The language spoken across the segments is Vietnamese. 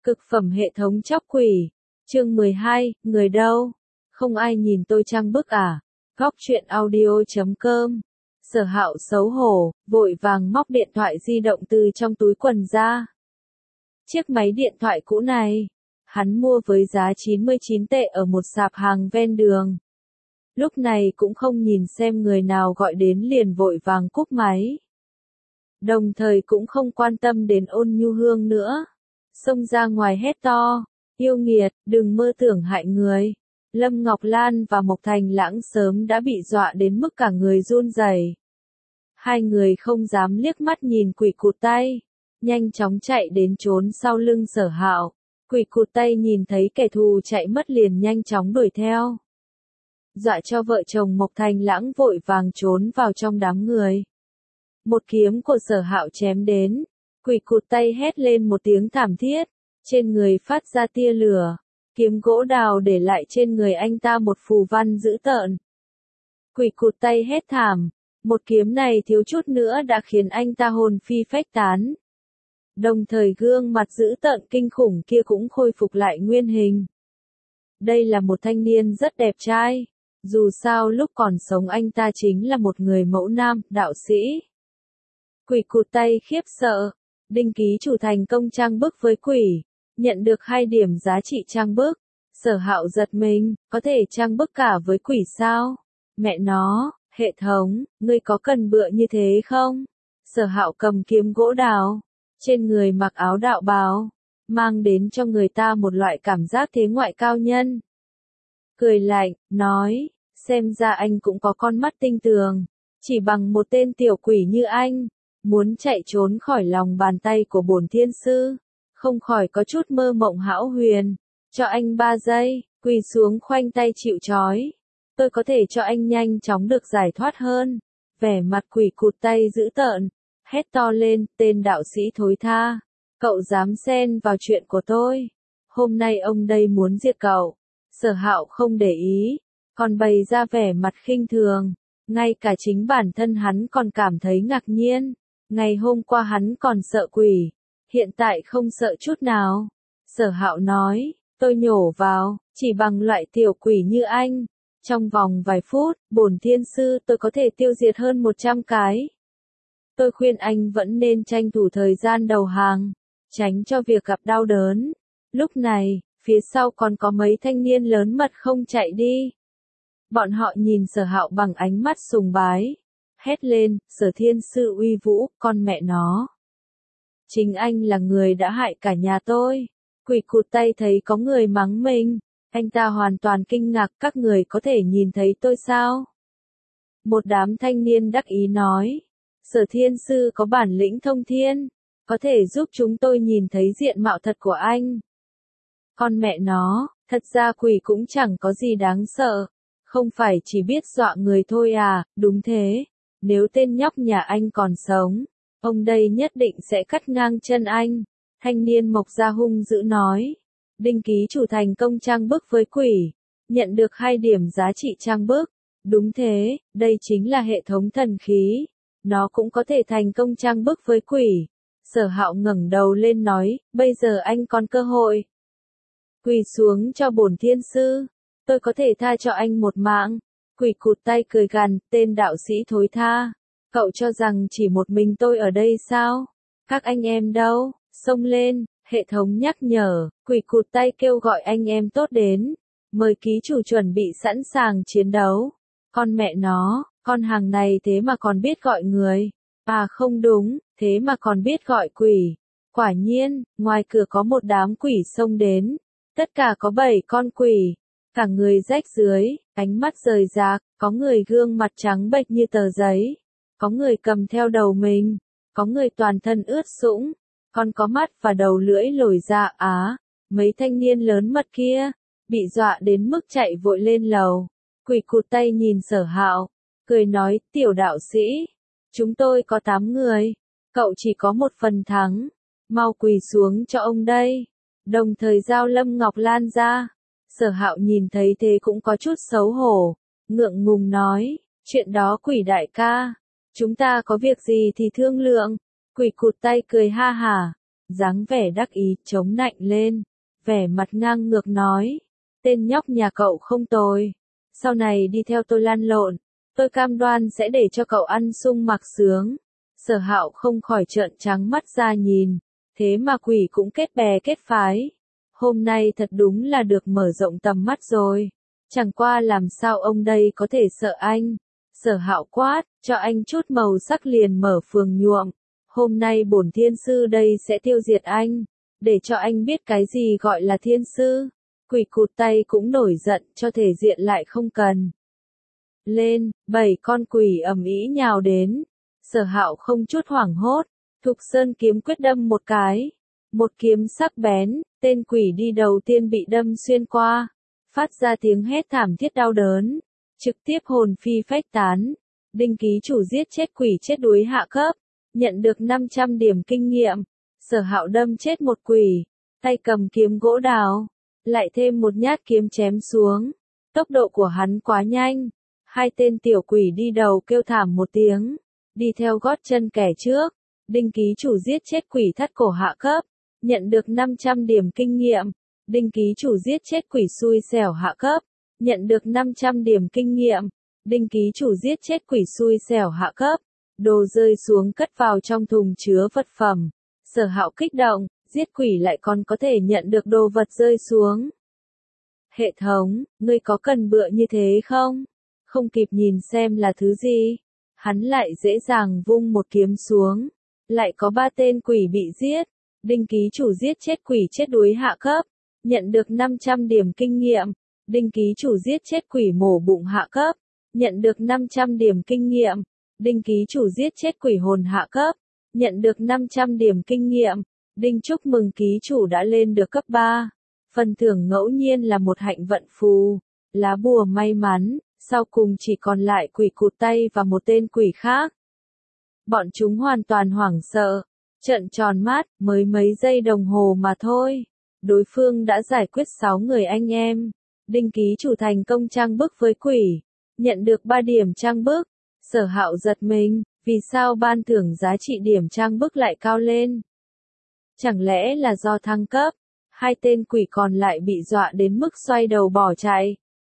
Cực phẩm hệ thống chóc quỷ. Chương 12, người đâu? Không ai nhìn tôi trang bức à? Góc truyện audio.com. Sở Hạo xấu hổ, vội vàng móc điện thoại di động từ trong túi quần ra. Chiếc máy điện thoại cũ này, hắn mua với giá 99 tệ ở một sạp hàng ven đường. Lúc này cũng không nhìn xem người nào gọi đến liền vội vàng cúp máy. Đồng thời cũng không quan tâm đến Ôn Nhu Hương nữa. Xông ra ngoài hét to, yêu nghiệt, đừng mơ tưởng hại người. Lâm Ngọc Lan và Mộc Thành Lãng sớm đã bị dọa đến mức cả người run rẩy. Hai người không dám liếc mắt nhìn Quỷ Cụt Tay, nhanh chóng chạy đến trốn sau lưng Sở Hạo. Quỷ Cụt Tay nhìn thấy kẻ thù chạy mất liền nhanh chóng đuổi theo. Dọa cho vợ chồng Mộc Thành Lãng vội vàng trốn vào trong đám người. Một kiếm của Sở Hạo chém đến, Quỷ Cụt Tay hét lên một tiếng thảm thiết, trên người phát ra tia lửa, kiếm gỗ đào để lại trên người anh ta một phù văn dữ tợn. Quỷ Cụt Tay hét thảm, một kiếm này thiếu chút nữa đã khiến anh ta hồn phi phách tán. Đồng thời gương mặt dữ tợn kinh khủng kia cũng khôi phục lại nguyên hình. Đây là một thanh niên rất đẹp trai, dù sao lúc còn sống anh ta chính là một người mẫu nam, đạo sĩ. Quỷ Cụt Tay khiếp sợ, đinh ký chủ thành công trang bức với quỷ, nhận được 2 điểm giá trị trang bức. Sở Hạo giật mình, có thể trang bức cả với quỷ sao? Mẹ nó, hệ thống, ngươi có cần bựa như thế không? Sở Hạo cầm kiếm gỗ đào, trên người mặc áo đạo bào, mang đến cho người ta một loại cảm giác thế ngoại cao nhân. Cười lạnh, nói, xem ra anh cũng có con mắt tinh tường, chỉ bằng một tên tiểu quỷ như anh, muốn chạy trốn khỏi lòng bàn tay của bổn thiên sư, không khỏi có chút mơ mộng hão huyền. Cho anh 3 giây, quỳ xuống khoanh tay chịu trói. Tôi có thể cho anh nhanh chóng được giải thoát hơn. Vẻ mặt Quỷ Cụt Tay dữ tợn, hét to lên, tên đạo sĩ thối tha. Cậu dám xen vào chuyện của tôi. Hôm nay ông đây muốn diệt cậu. Sở Hạo không để ý, còn bày ra vẻ mặt khinh thường. Ngay cả chính bản thân hắn còn cảm thấy ngạc nhiên. Ngày hôm qua hắn còn sợ quỷ, hiện tại không sợ chút nào. Sở Hạo nói, tôi nhổ vào, chỉ bằng loại tiểu quỷ như anh. Trong vòng vài phút, bổn thiên sư tôi có thể tiêu diệt hơn 100 cái. Tôi khuyên anh vẫn nên tranh thủ thời gian đầu hàng, tránh cho việc gặp đau đớn. Lúc này, phía sau còn có mấy thanh niên lớn mật không chạy đi. Bọn họ nhìn Sở Hạo bằng ánh mắt sùng bái. Hét lên, Sở thiên sư uy vũ, con mẹ nó. Chính anh là người đã hại cả nhà tôi. Quỷ Cụt Tay thấy có người mắng mình, anh ta hoàn toàn kinh ngạc, các người có thể nhìn thấy tôi sao? Một đám thanh niên đắc ý nói, Sở thiên sư có bản lĩnh thông thiên, có thể giúp chúng tôi nhìn thấy diện mạo thật của anh. Con mẹ nó, thật ra quỷ cũng chẳng có gì đáng sợ, không phải chỉ biết dọa người thôi à, đúng thế, nếu tên nhóc nhà anh còn sống, ông đây nhất định sẽ cắt ngang chân anh. Thanh niên Mộc Gia hung dữ nói, đinh ký chủ thành công trang bức với quỷ, nhận được 2 điểm giá trị trang bức. Đúng thế, đây chính là hệ thống thần khí, nó cũng có thể thành công trang bức với quỷ. Sở Hạo ngẩng đầu lên nói, bây giờ anh còn cơ hội. Quỳ xuống cho bổn thiên sư, tôi có thể tha cho anh một mạng. Quỷ Cụt Tay cười gằn, tên đạo sĩ thối tha, cậu cho rằng chỉ một mình tôi ở đây sao? Các anh em đâu? Xông lên, hệ thống nhắc nhở, Quỷ Cụt Tay kêu gọi anh em tốt đến. Mời ký chủ chuẩn bị sẵn sàng chiến đấu. Con mẹ nó, con hàng này thế mà còn biết gọi người. À không đúng, thế mà còn biết gọi quỷ. Quả nhiên, ngoài cửa có một đám quỷ xông đến. Tất cả có 7 con quỷ. Cả người rách dưới, ánh mắt rời rạc, có người gương mặt trắng bệch như tờ giấy. Có người cầm theo đầu mình. Có người toàn thân ướt sũng. Còn có mắt và đầu lưỡi lồi ra á. Mấy thanh niên lớn mật kia, bị dọa đến mức chạy vội lên lầu. Quỷ Cụt Tay nhìn Sở Hạo, cười nói, tiểu đạo sĩ, chúng tôi có 8 người, cậu chỉ có 1 phần thắng, mau quỳ xuống cho ông đây. Đồng thời giao Lâm Ngọc Lan ra. Sở Hạo nhìn thấy thế cũng có chút xấu hổ, ngượng ngùng nói, chuyện đó Quỷ đại ca, chúng ta có việc gì thì thương lượng. Quỷ Cụt Tay cười ha hả, dáng vẻ đắc ý, chống nạnh lên, vẻ mặt ngang ngược nói, tên nhóc nhà cậu không tồi, sau này đi theo tôi lăn lộn, tôi cam đoan sẽ để cho cậu ăn sung mặc sướng. Sở Hạo không khỏi trợn trắng mắt ra nhìn, thế mà quỷ cũng kết bè kết phái. Hôm nay thật đúng là được mở rộng tầm mắt rồi, chẳng qua làm sao ông đây có thể sợ anh. Sở Hạo quát, cho anh chút màu sắc liền mở phường nhuộm. Hôm nay bổn thiên sư đây sẽ tiêu diệt anh, để cho anh biết cái gì gọi là thiên sư. Quỷ cụt tay cũng nổi giận, cho thể diện lại không cần. Lên, 7 con quỷ ầm ĩ nhào đến. Sở Hạo không chút hoảng hốt, Thục Sơn kiếm quyết đâm một cái. Một kiếm sắc bén, tên quỷ đi đầu tiên bị đâm xuyên qua, phát ra tiếng hét thảm thiết đau đớn, trực tiếp hồn phi phách tán. Đinh ký chủ giết chết quỷ chết đuối hạ cấp, nhận được 500 điểm kinh nghiệm. Sở Hạo đâm chết một quỷ, tay cầm kiếm gỗ đào, lại thêm một nhát kiếm chém xuống. Tốc độ của hắn quá nhanh, hai tên tiểu quỷ đi đầu kêu thảm một tiếng, đi theo gót chân kẻ trước. Đinh ký chủ giết chết quỷ thắt cổ hạ cấp, nhận được 500 điểm kinh nghiệm. Đinh ký chủ giết chết quỷ xui xẻo hạ cấp, nhận được 500 điểm kinh nghiệm. Đinh ký chủ giết chết quỷ xui xẻo hạ cấp, đồ rơi xuống cất vào trong thùng chứa vật phẩm. Sở Hạo kích động, giết quỷ lại còn có thể nhận được đồ vật rơi xuống. Hệ thống, ngươi có cần bựa như thế không? Không kịp nhìn xem là thứ gì, hắn lại dễ dàng vung một kiếm xuống, lại có 3 tên quỷ bị giết. Đinh ký chủ giết chết quỷ chết đuối hạ cấp, nhận được 500 điểm kinh nghiệm. Đinh ký chủ giết chết quỷ mổ bụng hạ cấp, nhận được 500 điểm kinh nghiệm. Đinh ký chủ giết chết quỷ hồn hạ cấp, nhận được 500 điểm kinh nghiệm. Đinh chúc mừng ký chủ đã lên được cấp 3. Phần thưởng ngẫu nhiên là một hạnh vận phù, lá bùa may mắn, sau cùng chỉ còn lại quỷ cụt tay và một tên quỷ khác. Bọn chúng hoàn toàn hoảng sợ, trợn tròn mắt, mới mấy giây đồng hồ mà thôi. Đối phương đã giải quyết 6 người anh em. Đinh ký chủ thành công trang bức với quỷ, nhận được 3 điểm trang bức. Sở Hạo giật mình, vì sao ban thưởng giá trị điểm trang bức lại cao lên? Chẳng lẽ là do thăng cấp? Hai tên quỷ còn lại bị dọa đến mức xoay đầu bỏ chạy.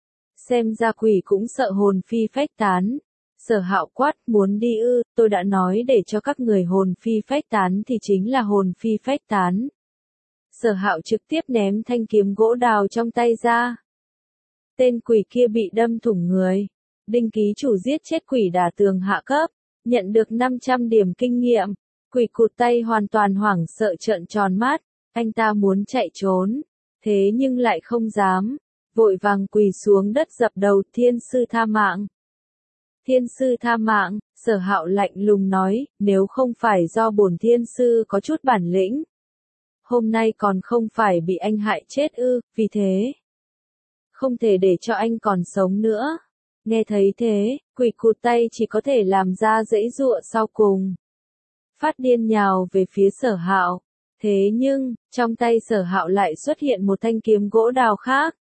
Xem ra quỷ cũng sợ hồn phi phách tán. Sở Hạo quát, muốn đi ư? Tôi đã nói để cho các người hồn phi phách tán thì chính là hồn phi phách tán. Sở Hạo trực tiếp ném thanh kiếm gỗ đào trong tay ra. Tên quỷ kia bị đâm thủng người. Đinh ký chủ giết chết quỷ đả tường hạ cấp, nhận được 500 điểm kinh nghiệm. Quỷ cụt tay hoàn toàn hoảng sợ trợn tròn mắt, anh ta muốn chạy trốn, thế nhưng lại không dám, vội vàng quỳ xuống đất dập đầu, thiên sư tha mạng. Thiên sư tha mạng, Sở Hạo lạnh lùng nói, nếu không phải do bổn thiên sư có chút bản lĩnh, hôm nay còn không phải bị anh hại chết ư, vì thế, không thể để cho anh còn sống nữa. Nghe thấy thế, quỷ cụt tay chỉ có thể làm ra giãy giụa sau cùng. Phát điên nhào về phía Sở Hạo. Thế nhưng, trong tay Sở Hạo lại xuất hiện một thanh kiếm gỗ đào khác.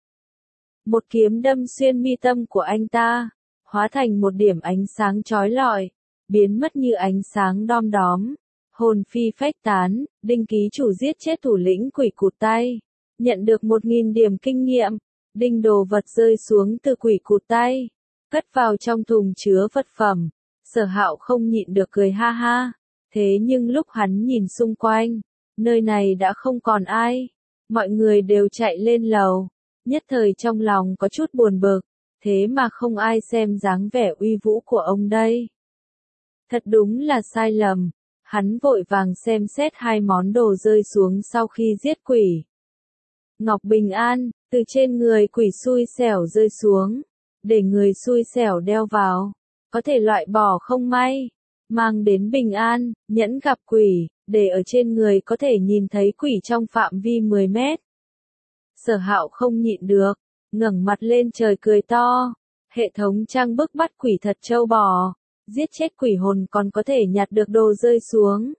Một kiếm đâm xuyên mi tâm của anh ta, hóa thành một điểm ánh sáng chói lọi, biến mất như ánh sáng đom đóm. Hồn phi phách tán, Đinh ký chủ giết chết thủ lĩnh quỷ cụt tay, nhận được 1000 điểm kinh nghiệm. Đinh đồ vật rơi xuống từ quỷ cụt tay, cất vào trong thùng chứa vật phẩm. Sở Hạo không nhịn được cười ha ha. Thế nhưng lúc hắn nhìn xung quanh, nơi này đã không còn ai. Mọi người đều chạy lên lầu. Nhất thời trong lòng có chút buồn bực. Thế mà không ai xem dáng vẻ uy vũ của ông đây. Thật đúng là sai lầm. Hắn vội vàng xem xét 2 món đồ rơi xuống sau khi giết quỷ. Ngọc bình an, từ trên người quỷ xui xẻo rơi xuống. Để người xui xẻo đeo vào. Có thể loại bỏ không may. Mang đến bình an, nhẫn gặp quỷ, để ở trên người có thể nhìn thấy quỷ trong phạm vi 10 mét. Sở Hạo không nhịn được, ngẩng mặt lên trời cười to. Hệ thống trang bức bắt quỷ thật trâu bò, giết chết quỷ hồn còn có thể nhặt được đồ rơi xuống.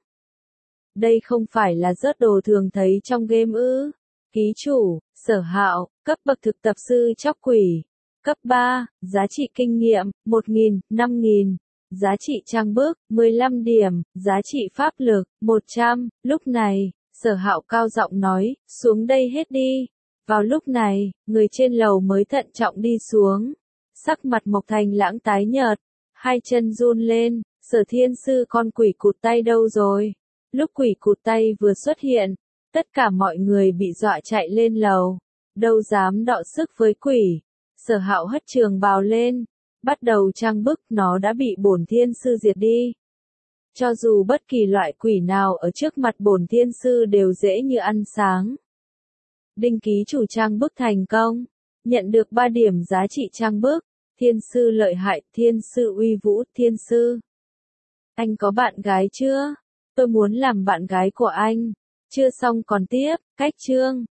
Đây không phải là rớt đồ thường thấy trong game ư? Ký chủ, Sở Hạo, cấp bậc thực tập sư chóc quỷ. Cấp 3, giá trị kinh nghiệm, 1000, 5000. Giá trị trang bức, 15 điểm, giá trị pháp lực, 100. Lúc này, Sở Hạo cao giọng nói, xuống đây hết đi. Vào lúc này, người trên lầu mới thận trọng đi xuống. Sắc mặt Mộc Thành Lãng tái nhợt, hai chân run lên, Sở Thiên Sư con quỷ cụt tay đâu rồi? Lúc quỷ cụt tay vừa xuất hiện, tất cả mọi người bị dọa chạy lên lầu, đâu dám đọ sức với quỷ. Sở Hạo hất trường bào lên, bắt đầu trang bức, nó đã bị bổn thiên sư diệt đi. Cho dù bất kỳ loại quỷ nào ở trước mặt bổn thiên sư đều dễ như ăn sáng. Đinh ký chủ trang bức thành công, nhận được 3 điểm giá trị trang bức. Thiên sư lợi hại, thiên sư uy vũ, thiên sư. Anh có bạn gái chưa? Tôi muốn làm bạn gái của anh. Chưa xong còn tiếp, cách chương.